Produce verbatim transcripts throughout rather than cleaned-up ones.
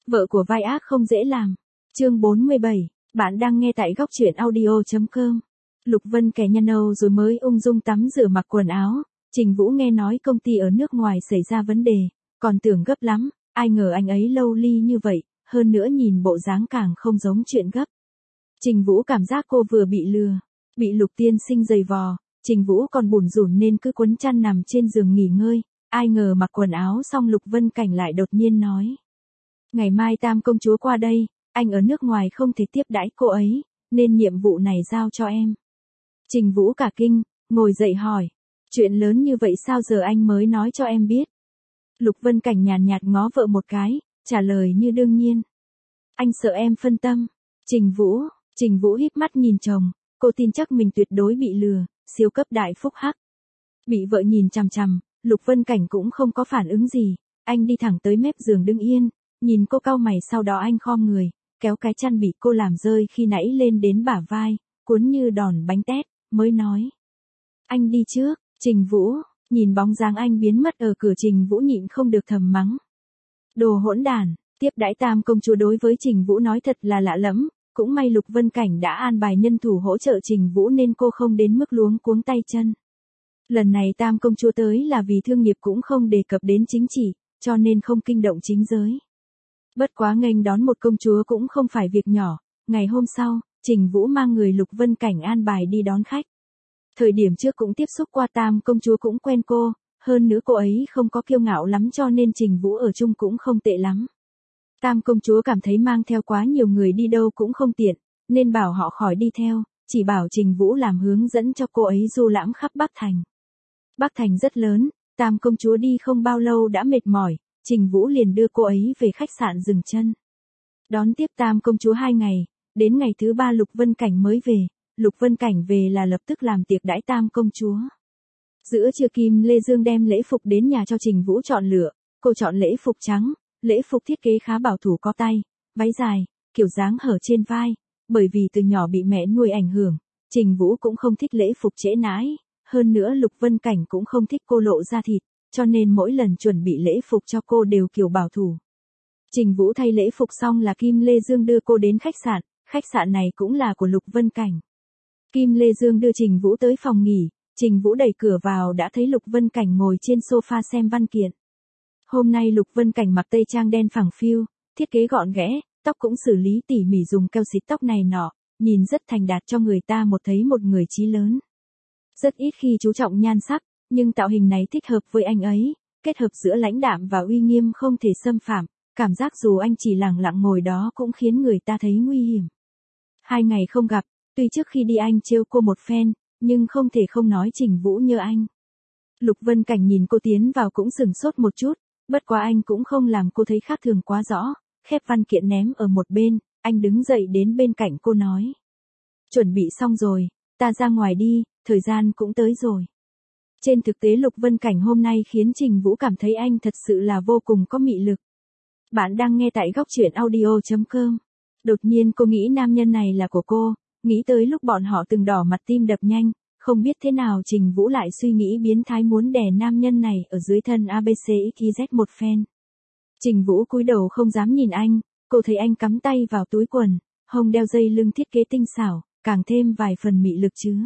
Vợ của vai ác không dễ làm. Chương bốn mươi bảy, bạn đang nghe tại góc truyện audio chấm com. Lục Vân kẻ nhăn nâu rồi mới ung dung tắm rửa mặc quần áo. Trình Vũ nghe nói công ty ở nước ngoài xảy ra vấn đề, còn tưởng gấp lắm, ai ngờ anh ấy lâu ly như vậy, hơn nữa nhìn bộ dáng càng không giống chuyện gấp. Trình Vũ cảm giác cô vừa bị lừa, bị Lục tiên sinh giày vò. Trình Vũ còn bủn rủn nên cứ quấn chăn nằm trên giường nghỉ ngơi, ai ngờ mặc quần áo xong Lục Vân Cảnh lại đột nhiên nói. Ngày mai Tam công chúa qua đây, anh ở nước ngoài không thể tiếp đãi cô ấy, nên nhiệm vụ này giao cho em. Trình Vũ cả kinh, ngồi dậy hỏi, chuyện lớn như vậy sao giờ anh mới nói cho em biết? Lục Vân Cảnh nhàn nhạt ngó vợ một cái, trả lời như đương nhiên. Anh sợ em phân tâm. Trình Vũ, Trình Vũ híp mắt nhìn chồng, cô tin chắc mình tuyệt đối bị lừa, siêu cấp đại phúc hắc. Bị vợ nhìn chằm chằm, Lục Vân Cảnh cũng không có phản ứng gì, anh đi thẳng tới mép giường đứng yên, nhìn cô cau mày sau đó anh khom người, kéo cái chăn bị cô làm rơi khi nãy lên đến bả vai, cuốn như đòn bánh tét, mới nói. Anh đi trước. Trình Vũ, nhìn bóng dáng anh biến mất ở cửa Trình Vũ nhịn không được thầm mắng. Đồ hỗn đản, tiếp đãi Tam công chúa đối với Trình Vũ nói thật là lạ lẫm, cũng may Lục Vân Cảnh đã an bài nhân thủ hỗ trợ Trình Vũ nên cô không đến mức luống cuống tay chân. Lần này Tam công chúa tới là vì thương nghiệp cũng không đề cập đến chính trị, cho nên không kinh động chính giới. Bất quá nghênh đón một công chúa cũng không phải việc nhỏ, ngày hôm sau, Trình Vũ mang người Lục Vân Cảnh an bài đi đón khách. Thời điểm trước cũng tiếp xúc qua Tam công chúa cũng quen cô, hơn nữa cô ấy không có kiêu ngạo lắm cho nên Trình Vũ ở chung cũng không tệ lắm. Tam công chúa cảm thấy mang theo quá nhiều người đi đâu cũng không tiện, nên bảo họ khỏi đi theo, chỉ bảo Trình Vũ làm hướng dẫn cho cô ấy du lãm khắp Bắc Thành. Bắc Thành rất lớn, Tam công chúa đi không bao lâu đã mệt mỏi, Trình Vũ liền đưa cô ấy về khách sạn dừng chân. Đón tiếp Tam công chúa hai ngày, đến ngày thứ ba Lục Vân Cảnh mới về. Lục Vân Cảnh về là lập tức làm tiệc đãi Tam công chúa. Giữa trưa Kim Lê Dương đem lễ phục đến nhà cho Trình Vũ chọn lựa, cô chọn lễ phục trắng, lễ phục thiết kế khá bảo thủ có tay, váy dài, kiểu dáng hở trên vai, bởi vì từ nhỏ bị mẹ nuôi ảnh hưởng, Trình Vũ cũng không thích lễ phục trễ nãi, hơn nữa Lục Vân Cảnh cũng không thích cô lộ ra thịt, cho nên mỗi lần chuẩn bị lễ phục cho cô đều kiểu bảo thủ. Trình Vũ thay lễ phục xong là Kim Lê Dương đưa cô đến khách sạn, khách sạn này cũng là của Lục Vân Cảnh. Kim Lê Dương đưa Trình Vũ tới phòng nghỉ, Trình Vũ đẩy cửa vào đã thấy Lục Vân Cảnh ngồi trên sofa xem văn kiện. Hôm nay Lục Vân Cảnh mặc tây trang đen phẳng phiu, thiết kế gọn ghẽ, tóc cũng xử lý tỉ mỉ dùng keo xịt tóc này nọ, nhìn rất thành đạt cho người ta một thấy một người chí lớn. Rất ít khi chú trọng nhan sắc, nhưng tạo hình này thích hợp với anh ấy, kết hợp giữa lãnh đạm và uy nghiêm không thể xâm phạm, cảm giác dù anh chỉ lặng lặng ngồi đó cũng khiến người ta thấy nguy hiểm. Hai ngày không gặp, tuy trước khi đi anh trêu cô một phen, nhưng không thể không nói Trình Vũ nhớ anh. Lục Vân Cảnh nhìn cô tiến vào cũng sửng sốt một chút, bất quá anh cũng không làm cô thấy khác thường quá rõ, khép văn kiện ném ở một bên, anh đứng dậy đến bên cạnh cô nói. Chuẩn bị xong rồi, ta ra ngoài đi, thời gian cũng tới rồi. Trên thực tế Lục Vân Cảnh hôm nay khiến Trình Vũ cảm thấy anh thật sự là vô cùng có mị lực. Bạn đang nghe tại góc truyện audio chấm com. Đột nhiên cô nghĩ nam nhân này là của cô, nghĩ tới lúc bọn họ từng đỏ mặt tim đập nhanh, không biết thế nào Trình Vũ lại suy nghĩ biến thái muốn đè nam nhân này ở dưới thân a bê xê ích i dét một phen. Trình Vũ cúi đầu không dám nhìn anh, cô thấy anh cắm tay vào túi quần, hông đeo dây lưng thiết kế tinh xảo, càng thêm vài phần mị lực chứ.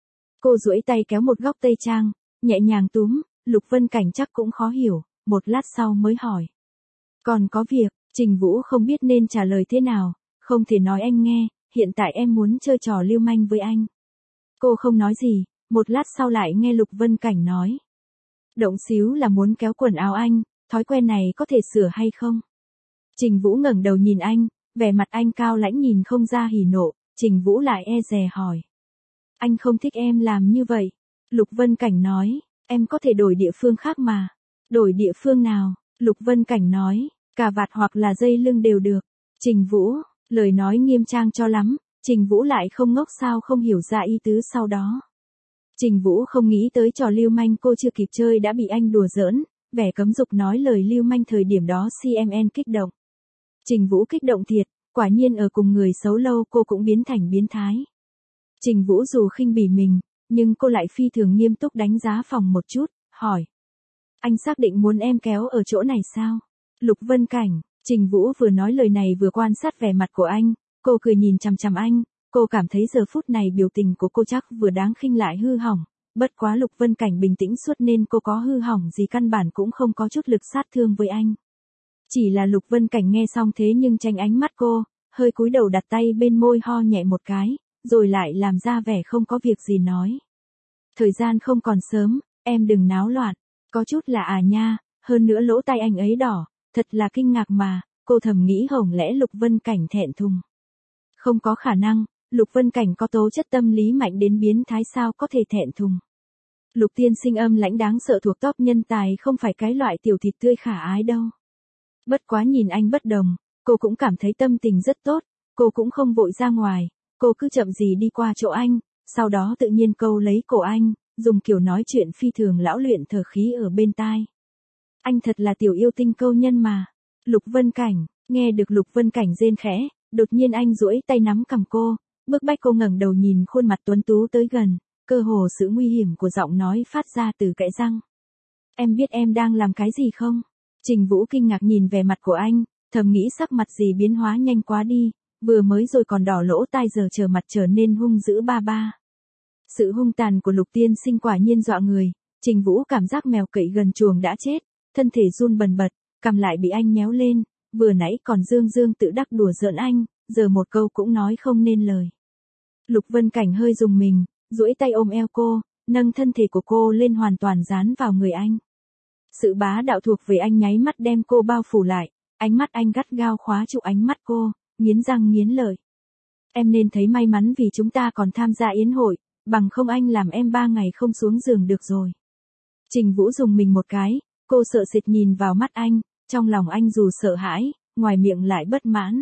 Cô duỗi tay kéo một góc tây trang, nhẹ nhàng túm, Lục Vân Cảnh chắc cũng khó hiểu, một lát sau mới hỏi. Còn có việc, Trình Vũ không biết nên trả lời thế nào, không thể nói anh nghe, hiện tại em muốn chơi trò lưu manh với anh. Cô không nói gì, một lát sau lại nghe Lục Vân Cảnh nói. Động xíu là muốn kéo quần áo anh, thói quen này có thể sửa hay không? Trình Vũ ngẩng đầu nhìn anh, vẻ mặt anh cao lãnh nhìn không ra hỉ nộ, Trình Vũ lại e dè hỏi. Anh không thích em làm như vậy. Lục Vân Cảnh nói, em có thể đổi địa phương khác mà. Đổi địa phương nào? Lục Vân Cảnh nói, cà vạt hoặc là dây lưng đều được. Trình Vũ, lời nói nghiêm trang cho lắm, Trình Vũ lại không ngốc sao không hiểu ra ý tứ sau đó. Trình Vũ không nghĩ tới trò lưu manh cô chưa kịp chơi đã bị anh đùa giỡn, vẻ cấm dục nói lời lưu manh thời điểm đó xê em en kích động. Trình Vũ kích động thiệt, quả nhiên ở cùng người xấu lâu cô cũng biến thành biến thái. Trình Vũ dù khinh bỉ mình, nhưng cô lại phi thường nghiêm túc đánh giá phòng một chút, hỏi. Anh xác định muốn em kéo ở chỗ này sao? Lục Vân Cảnh, Trình Vũ vừa nói lời này vừa quan sát vẻ mặt của anh, cô cười nhìn chằm chằm anh, cô cảm thấy giờ phút này biểu tình của cô chắc vừa đáng khinh lại hư hỏng, bất quá Lục Vân Cảnh bình tĩnh suốt nên cô có hư hỏng gì căn bản cũng không có chút lực sát thương với anh. Chỉ là Lục Vân Cảnh nghe xong thế nhưng tránh ánh mắt cô, hơi cúi đầu đặt tay bên môi ho nhẹ một cái, rồi lại làm ra vẻ không có việc gì nói. Thời gian không còn sớm, em đừng náo loạn, có chút là à nha, hơn nữa lỗ tai anh ấy đỏ, thật là kinh ngạc mà, cô thầm nghĩ hổng lẽ Lục Vân Cảnh thẹn thùng. Không có khả năng, Lục Vân Cảnh có tố chất tâm lý mạnh đến biến thái sao có thể thẹn thùng. Lục tiên sinh âm lãnh đáng sợ thuộc top nhân tài không phải cái loại tiểu thịt tươi khả ái đâu. Bất quá nhìn anh bất đồng, cô cũng cảm thấy tâm tình rất tốt, cô cũng không vội ra ngoài, cô cứ chậm gì đi qua chỗ anh, sau đó tự nhiên câu lấy cổ anh, dùng kiểu nói chuyện phi thường lão luyện thở khí ở bên tai. Anh thật là tiểu yêu tinh câu nhân mà. Lục Vân Cảnh, nghe được Lục Vân Cảnh rên khẽ, đột nhiên anh duỗi tay nắm cằm cô, bức bách cô ngẩng đầu nhìn khuôn mặt tuấn tú tới gần, cơ hồ sự nguy hiểm của giọng nói phát ra từ kẽ răng. Em biết em đang làm cái gì không? Trình Vũ kinh ngạc nhìn về mặt của anh, thầm nghĩ sắc mặt gì biến hóa nhanh quá đi, vừa mới rồi còn đỏ lỗ tai giờ trở mặt trở nên hung dữ ba ba. Sự hung tàn của Lục tiên sinh quả nhiên dọa người, Trình Vũ cảm giác mèo cậy gần chuồng đã chết, thân thể run bần bật, cầm lại bị anh nhéo lên, vừa nãy còn dương dương tự đắc đùa giỡn anh, giờ một câu cũng nói không nên lời. Lục Vân Cảnh hơi rùng mình, duỗi tay ôm eo cô, nâng thân thể của cô lên hoàn toàn dán vào người anh. Sự bá đạo thuộc về anh nháy mắt đem cô bao phủ lại, ánh mắt anh gắt gao khóa trụ ánh mắt cô, nghiến răng nghiến lợi. Em nên thấy may mắn vì chúng ta còn tham gia yến hội, bằng không anh làm em ba ngày không xuống giường được rồi. Trình Vũ dùng mình một cái, cô sợ sệt nhìn vào mắt anh, trong lòng anh dù sợ hãi, ngoài miệng lại bất mãn.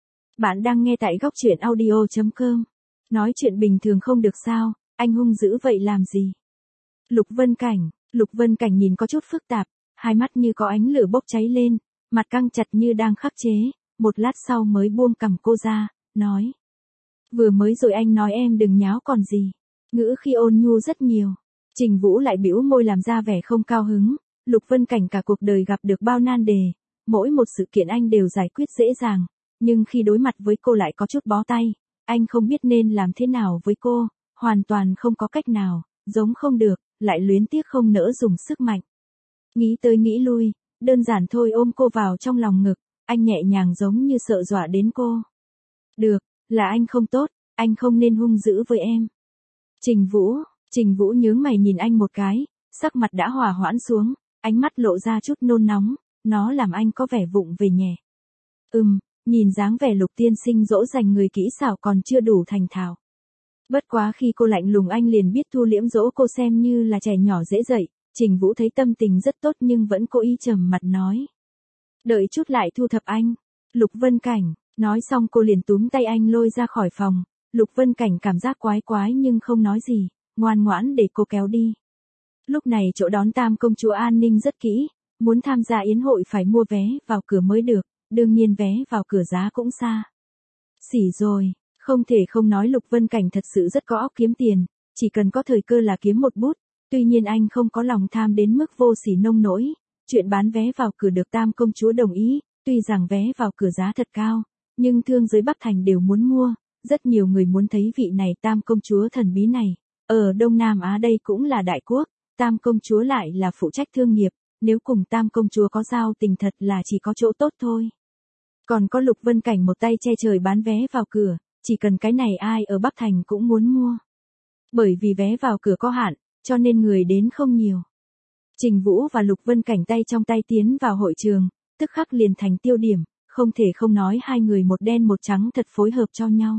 Bạn đang nghe tại góc truyện audio chấm com. Nói chuyện bình thường không được sao, anh hung dữ vậy làm gì? Lục Vân Cảnh, Lục Vân Cảnh nhìn có chút phức tạp, hai mắt như có ánh lửa bốc cháy lên, mặt căng chặt như đang khắc chế, một lát sau mới buông cằm cô ra, nói. Vừa mới rồi anh nói em đừng nháo còn gì, ngữ khi ôn nhu rất nhiều. Trình Vũ lại bĩu môi làm ra vẻ không cao hứng, Lục Vân Cảnh cả cuộc đời gặp được bao nan đề, mỗi một sự kiện anh đều giải quyết dễ dàng, nhưng khi đối mặt với cô lại có chút bó tay, anh không biết nên làm thế nào với cô, hoàn toàn không có cách nào, giống không được, lại luyến tiếc không nỡ dùng sức mạnh. Nghĩ tới nghĩ lui, đơn giản thôi ôm cô vào trong lòng ngực, anh nhẹ nhàng giống như sợ dọa đến cô. Được, là anh không tốt, anh không nên hung dữ với em. Trình Vũ, Trình Vũ nhướng mày nhìn anh một cái, sắc mặt đã hòa hoãn xuống, ánh mắt lộ ra chút nôn nóng, nó làm anh có vẻ vụng về nhẹ. Ừm, nhìn dáng vẻ Lục tiên sinh dỗ dành người kỹ xảo còn chưa đủ thành thạo. Bất quá khi cô lạnh lùng anh liền biết thu liễm dỗ cô xem như là trẻ nhỏ dễ dậy, Trình Vũ thấy tâm tình rất tốt nhưng vẫn cố ý trầm mặt nói. Đợi chút lại thu thập anh. Lục Vân Cảnh, nói xong cô liền túm tay anh lôi ra khỏi phòng, Lục Vân Cảnh cảm giác quái quái nhưng không nói gì, ngoan ngoãn để cô kéo đi. Lúc này chỗ đón Tam công chúa an ninh rất kỹ, muốn tham gia yến hội phải mua vé vào cửa mới được, đương nhiên vé vào cửa giá cũng xa. Xỉ rồi, không thể không nói Lục Vân Cảnh thật sự rất có óc kiếm tiền, chỉ cần có thời cơ là kiếm một bút, tuy nhiên anh không có lòng tham đến mức vô sỉ nông nỗi, chuyện bán vé vào cửa được Tam công chúa đồng ý, tuy rằng vé vào cửa giá thật cao, nhưng thương giới Bắc Thành đều muốn mua, rất nhiều người muốn thấy vị này Tam công chúa thần bí này, ở Đông Nam Á đây cũng là đại quốc, Tam công chúa lại là phụ trách thương nghiệp, nếu cùng Tam công chúa có giao tình thật là chỉ có chỗ tốt thôi. Còn có Lục Vân Cảnh một tay che trời bán vé vào cửa, chỉ cần cái này ai ở Bắc Thành cũng muốn mua. Bởi vì vé vào cửa có hạn, cho nên người đến không nhiều. Trình Vũ và Lục Vân Cảnh tay trong tay tiến vào hội trường, tức khắc liền thành tiêu điểm, không thể không nói hai người một đen một trắng thật phối hợp cho nhau.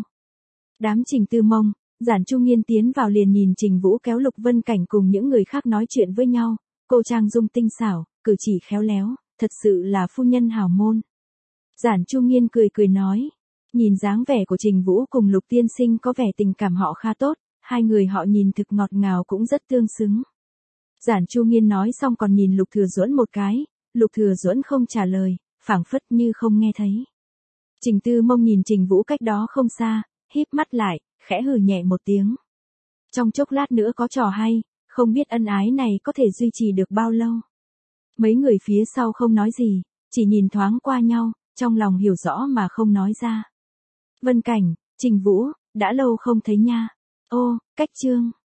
Đám Trình Tư Mông, Giản Trung Nghiên tiến vào liền nhìn Trình Vũ kéo Lục Vân Cảnh cùng những người khác nói chuyện với nhau, cô trang dung tinh xảo, cử chỉ khéo léo, thật sự là phu nhân hào môn. Giản Trung Nghiên cười cười nói, nhìn dáng vẻ của Trình Vũ cùng Lục tiên sinh có vẻ tình cảm họ khá tốt, hai người họ nhìn thực ngọt ngào cũng rất tương xứng. Giản Trung Nghiên nói xong còn nhìn Lục Thừa Duẫn một cái, Lục Thừa Duẫn không trả lời, phảng phất như không nghe thấy. Trình Tư Mông nhìn Trình Vũ cách đó không xa, híp mắt lại, khẽ hừ nhẹ một tiếng. Trong chốc lát nữa có trò hay, không biết ân ái này có thể duy trì được bao lâu. Mấy người phía sau không nói gì, chỉ nhìn thoáng qua nhau, trong lòng hiểu rõ mà không nói ra. Vân Cảnh, Trình Vũ, đã lâu không thấy nha. Ô, Cách Trương.